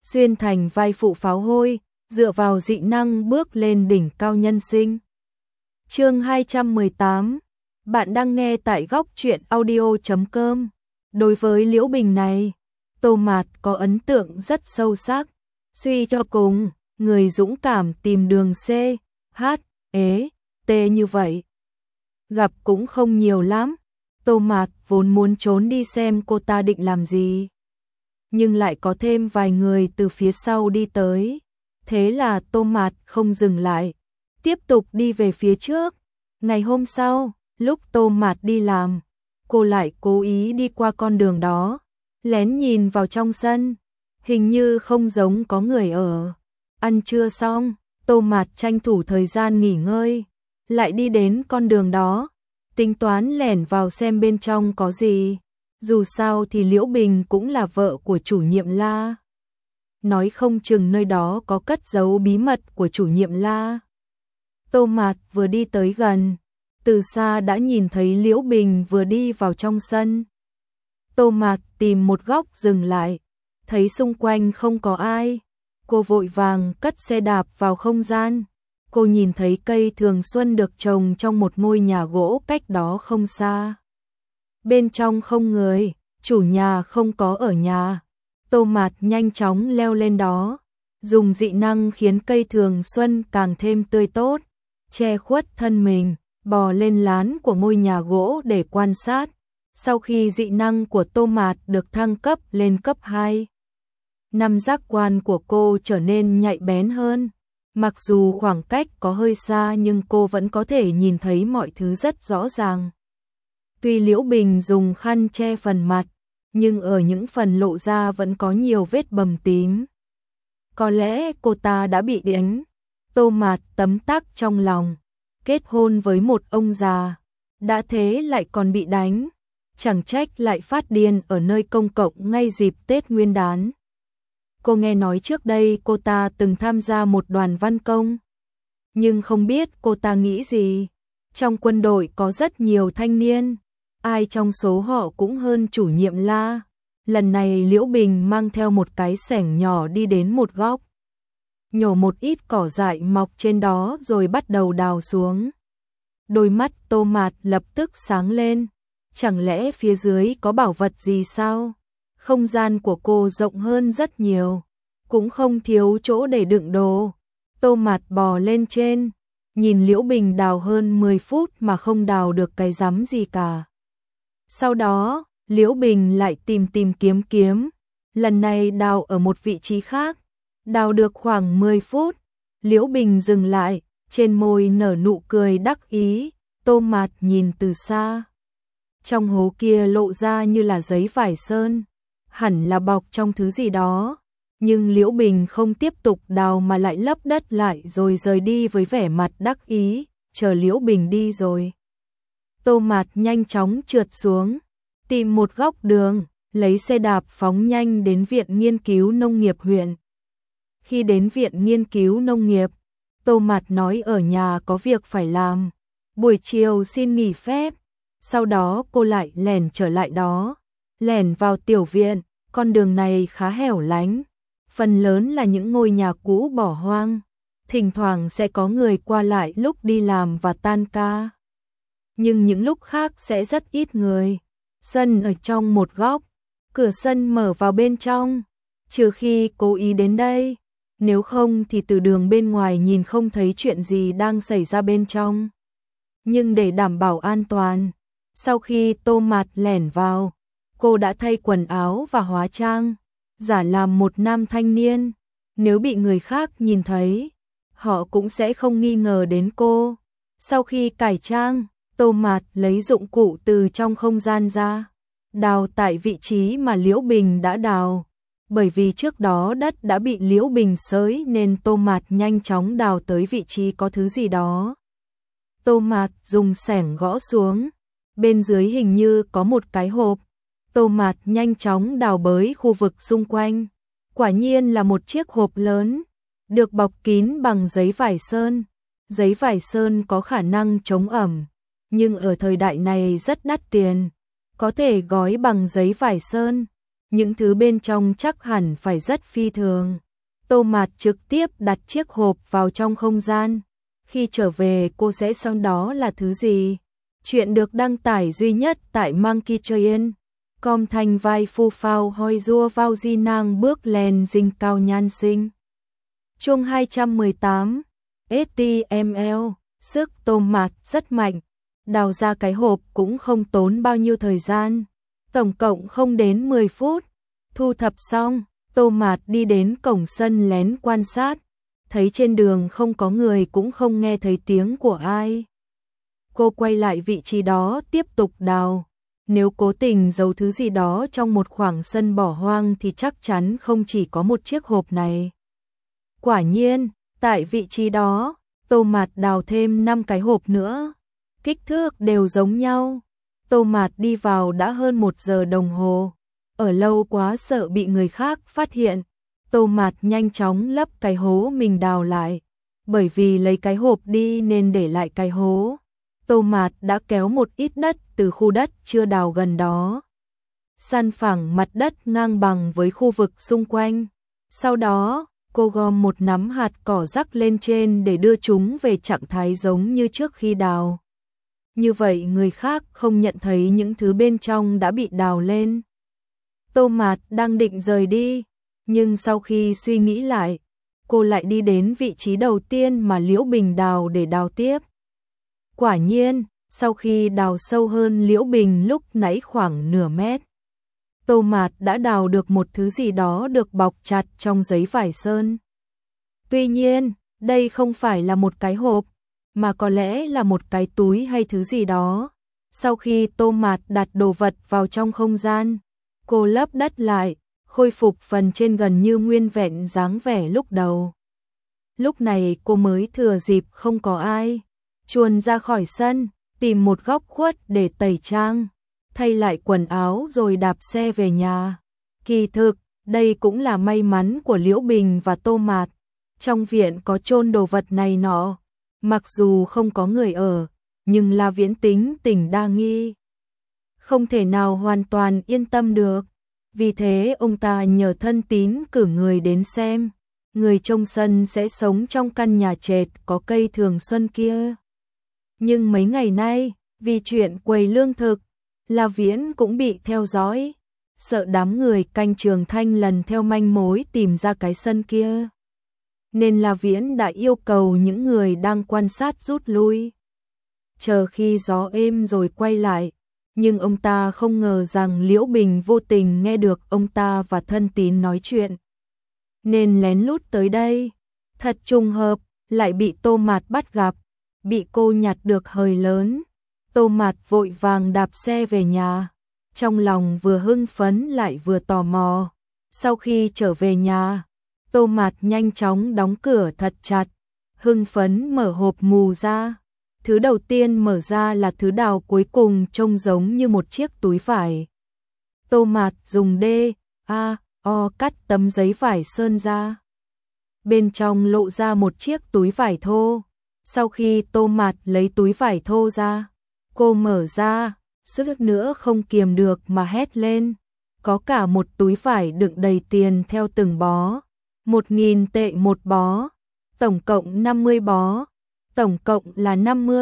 xuyên thành vai phụ pháo hôi, dựa vào dị năng bước lên đỉnh cao nhân sinh. Chương 218. Bạn đang nghe tại góc truyện audio.com. Đối với Liễu Bình này, Tô Mạt có ấn tượng rất sâu sắc. Suy cho cùng, người dũng cảm tìm đường C, H, E, T như vậy gặp cũng không nhiều lắm. Tô Mạt vốn muốn trốn đi xem cô ta định làm gì, nhưng lại có thêm vài người từ phía sau đi tới. Thế là Tô Mạt không dừng lại, tiếp tục đi về phía trước. Ngày hôm sau, lúc Tô Mạt đi làm, cô lại cố ý đi qua con đường đó, lén nhìn vào trong sân, hình như không giống có người ở. Ăn trưa xong, Tô Mạt tranh thủ thời gian nghỉ ngơi, lại đi đến con đường đó, tính toán lẻn vào xem bên trong có gì. Dù sao thì Liễu Bình cũng là vợ của chủ nhiệm La. Nói không chừng nơi đó có cất giấu bí mật của chủ nhiệm La. Tô Mạt vừa đi tới gần, từ xa đã nhìn thấy Liễu Bình vừa đi vào trong sân. Tô Mạt tìm một góc dừng lại, thấy xung quanh không có ai. Cô vội vàng cất xe đạp vào không gian. Cô nhìn thấy cây thường xuân được trồng trong một ngôi nhà gỗ cách đó không xa. Bên trong không người, chủ nhà không có ở nhà. Tô Mạt nhanh chóng leo lên đó, dùng dị năng khiến cây thường xuân càng thêm tươi tốt, che khuất thân mình, bò lên lán của ngôi nhà gỗ để quan sát. Sau khi dị năng của Tô Mạt được thăng cấp lên cấp 2, năm giác quan của cô trở nên nhạy bén hơn. Mặc dù khoảng cách có hơi xa nhưng cô vẫn có thể nhìn thấy mọi thứ rất rõ ràng. Tuy Liễu Bình dùng khăn che phần mặt, nhưng ở những phần lộ ra vẫn có nhiều vết bầm tím. Có lẽ cô ta đã bị đánh. Tô Mạt tấm tắc trong lòng, kết hôn với một ông già, đã thế lại còn bị đánh, chẳng trách lại phát điên ở nơi công cộng ngay dịp Tết Nguyên đán. Cô nghe nói trước đây cô ta từng tham gia một đoàn văn công, nhưng không biết cô ta nghĩ gì. Trong quân đội có rất nhiều thanh niên, ai trong số họ cũng hơn chủ nhiệm La. Lần này Liễu Bình mang theo một cái xẻng nhỏ đi đến một góc, nhổ một ít cỏ dại mọc trên đó rồi bắt đầu đào xuống. Đôi mắt Tô Mạt lập tức sáng lên, chẳng lẽ phía dưới có bảo vật gì sao? Không gian của cô rộng hơn rất nhiều, cũng không thiếu chỗ để đựng đồ. Tô Mạt bò lên trên, nhìn Liễu Bình đào hơn 10 phút mà không đào được cái rắm gì cả. Sau đó, Liễu Bình lại tìm kiếm, lần này đào ở một vị trí khác. Đào được khoảng 10 phút, Liễu Bình dừng lại, trên môi nở nụ cười đắc ý. Tô Mạt nhìn từ xa, trong hố kia lộ ra như là giấy vải sơn, hẳn là bọc trong thứ gì đó. Nhưng Liễu Bình không tiếp tục đào mà lại lấp đất lại rồi rời đi với vẻ mặt đắc ý. Chờ Liễu Bình đi rồi, Tô Mạt nhanh chóng trượt xuống, tìm một góc đường, lấy xe đạp phóng nhanh đến Viện Nghiên cứu Nông nghiệp huyện. Khi đến Viện Nghiên cứu Nông nghiệp, Tô Mạt nói ở nhà có việc phải làm, buổi chiều xin nghỉ phép. Sau đó cô lại lẻn trở lại đó, lẻn vào tiểu viện. Con đường này khá hẻo lánh, phần lớn là những ngôi nhà cũ bỏ hoang, thỉnh thoảng sẽ có người qua lại lúc đi làm và tan ca. Nhưng những lúc khác sẽ rất ít người. Sân ở trong một góc, cửa sân mở vào bên trong, trừ khi cố ý đến đây, nếu không thì từ đường bên ngoài nhìn không thấy chuyện gì đang xảy ra bên trong. Nhưng để đảm bảo an toàn, sau khi Tô Mạt lẻn vào, cô đã thay quần áo và hóa trang, giả làm một nam thanh niên. Nếu bị người khác nhìn thấy, họ cũng sẽ không nghi ngờ đến cô. Sau khi cải trang, Tô Mạt lấy dụng cụ từ trong không gian ra, đào tại vị trí mà Liễu Bình đã đào. Bởi vì trước đó đất đã bị Liễu Bình xới nên Tô Mạt nhanh chóng đào tới vị trí có thứ gì đó. Tô Mạt dùng xẻng gõ xuống, bên dưới hình như có một cái hộp. Tô Mạt nhanh chóng đào bới khu vực xung quanh. Quả nhiên là một chiếc hộp lớn, được bọc kín bằng giấy vải sơn. Giấy vải sơn có khả năng chống ẩm, nhưng ở thời đại này rất đắt tiền, có thể gói bằng giấy vải sơn. những thứ bên trong chắc hẳn phải rất phi thường. Tô Mạt trực tiếp đặt chiếc hộp vào trong không gian. Khi trở về cô sẽ xem đó là thứ gì. Chuyện được đăng tải duy nhất tại Monkey Train. Com thành vai phu phao hoi rua vào di nàng bước lên dinh cao nhan sinh. Chương 218 HTML. Sức Tô Mạt rất mạnh. Đào ra cái hộp cũng không tốn bao nhiêu thời gian. Tổng cộng không đến 10 phút. Thu thập xong, Tô Mạt đi đến cổng sân lén quan sát. Thấy trên đường không có người cũng không nghe thấy tiếng của ai. Cô quay lại vị trí đó tiếp tục đào. Nếu cố tình giấu thứ gì đó trong một khoảng sân bỏ hoang thì chắc chắn không chỉ có một chiếc hộp này. Quả nhiên, tại vị trí đó, Tô Mạt đào thêm 5 cái hộp nữa. Kích thước đều giống nhau. Tô Mạt đi vào đã hơn 1 giờ đồng hồ. Ở lâu quá sợ bị người khác phát hiện. Tô Mạt nhanh chóng lấp cái hố mình đào lại. Bởi vì lấy cái hộp đi nên để lại cái hố. Tô Mạt đã kéo một ít đất từ khu đất chưa đào gần đó. San phẳng mặt đất ngang bằng với khu vực xung quanh. Sau đó, cô gom một nắm hạt cỏ rắc lên trên để đưa chúng về trạng thái giống như trước khi đào. Như vậy người khác không nhận thấy những thứ bên trong đã bị đào lên. Tô Mạt đang định rời đi, nhưng sau khi suy nghĩ lại, cô lại đi đến vị trí đầu tiên mà Liễu Bình đào để đào tiếp. Quả nhiên, sau khi đào sâu hơn Liễu Bình lúc nãy khoảng nửa mét, Tô Mạt đã đào được một thứ gì đó được bọc chặt trong giấy vải sơn. Tuy nhiên, đây không phải là một cái hộp, mà có lẽ là một cái túi hay thứ gì đó. Sau khi Tô Mạt đặt đồ vật vào trong không gian, cô lấp đất lại, khôi phục phần trên gần như nguyên vẹn dáng vẻ lúc đầu. Lúc này cô mới thừa dịp không có ai, chuồn ra khỏi sân, tìm một góc khuất để tẩy trang, thay lại quần áo rồi đạp xe về nhà. Kỳ thực, đây cũng là may mắn của Liễu Bình và Tô Mạt. Trong viện có chôn đồ vật này nọ, mặc dù không có người ở, nhưng La Viễn tính tình đa nghi, không thể nào hoàn toàn yên tâm được. Vì thế ông ta nhờ thân tín cử người đến xem, người trông sân sẽ sống trong căn nhà trệt có cây thường xuân kia. Nhưng mấy ngày nay, vì chuyện quầy lương thực, La Viễn cũng bị theo dõi, sợ đám người canh Trường Thanh lần theo manh mối tìm ra cái sân kia. Nên La Viễn đã yêu cầu những người đang quan sát rút lui. Chờ khi gió êm rồi quay lại, nhưng ông ta không ngờ rằng Liễu Bình vô tình nghe được ông ta và thân tín nói chuyện. Nên lén lút tới đây, thật trùng hợp, lại bị Tô Mạt bắt gặp, bị cô nhặt được hời lớn. Tô Mạt vội vàng đạp xe về nhà, trong lòng vừa hưng phấn lại vừa tò mò. Sau khi trở về nhà, Tô Mạt nhanh chóng đóng cửa thật chặt, hưng phấn mở hộp mù ra. Thứ đầu tiên mở ra là thứ đào cuối cùng trông giống như một chiếc túi vải. Tô Mạt dùng D.A.O. cắt tấm giấy vải sơn ra. Bên trong lộ ra một chiếc túi vải thô. Sau khi Tô Mạt lấy túi vải thô ra, cô mở ra, suýt nữa không kiềm được mà hét lên. Có cả một túi vải đựng đầy tiền theo từng bó. 1.000 tệ một bó, tổng cộng 50 bó, tổng cộng là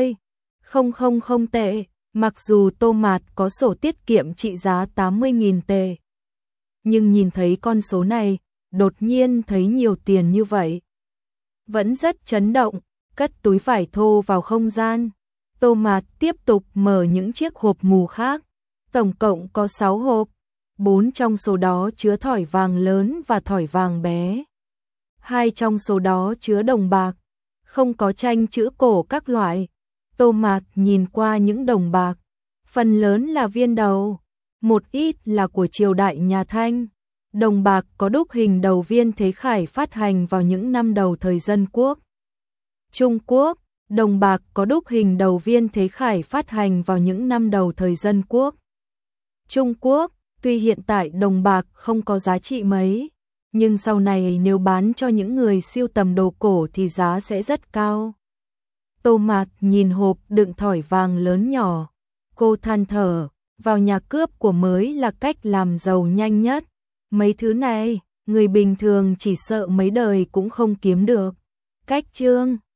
50.000 tệ, mặc dù Tô Mạt có sổ tiết kiệm trị giá 80.000 tệ. Nhưng nhìn thấy con số này, đột nhiên thấy nhiều tiền như vậy. Vẫn rất chấn động, cất túi vải thô vào không gian. Tô Mạt tiếp tục mở những chiếc hộp mù khác, tổng cộng có 6 hộp, 4 trong số đó chứa thỏi vàng lớn và thỏi vàng bé. 2 trong số đó chứa đồng bạc, không có tranh chữ cổ các loại. Tô Mạt nhìn qua những đồng bạc, phần lớn là viên đầu, một ít là của triều đại nhà Thanh. Đồng bạc có đúc hình đầu viên Thế Khải phát hành vào những năm đầu thời Dân Quốc. Trung Quốc, đồng bạc có đúc hình đầu viên Thế Khải phát hành vào những năm đầu thời Dân Quốc. Trung Quốc, tuy hiện tại đồng bạc không có giá trị mấy, nhưng sau này nếu bán cho những người sưu tầm đồ cổ thì giá sẽ rất cao. Tô Mạt nhìn hộp đựng thỏi vàng lớn nhỏ, cô than thở, vào nhà cướp của mới là cách làm giàu nhanh nhất. Mấy thứ này, người bình thường chỉ sợ mấy đời cũng không kiếm được. Cách chương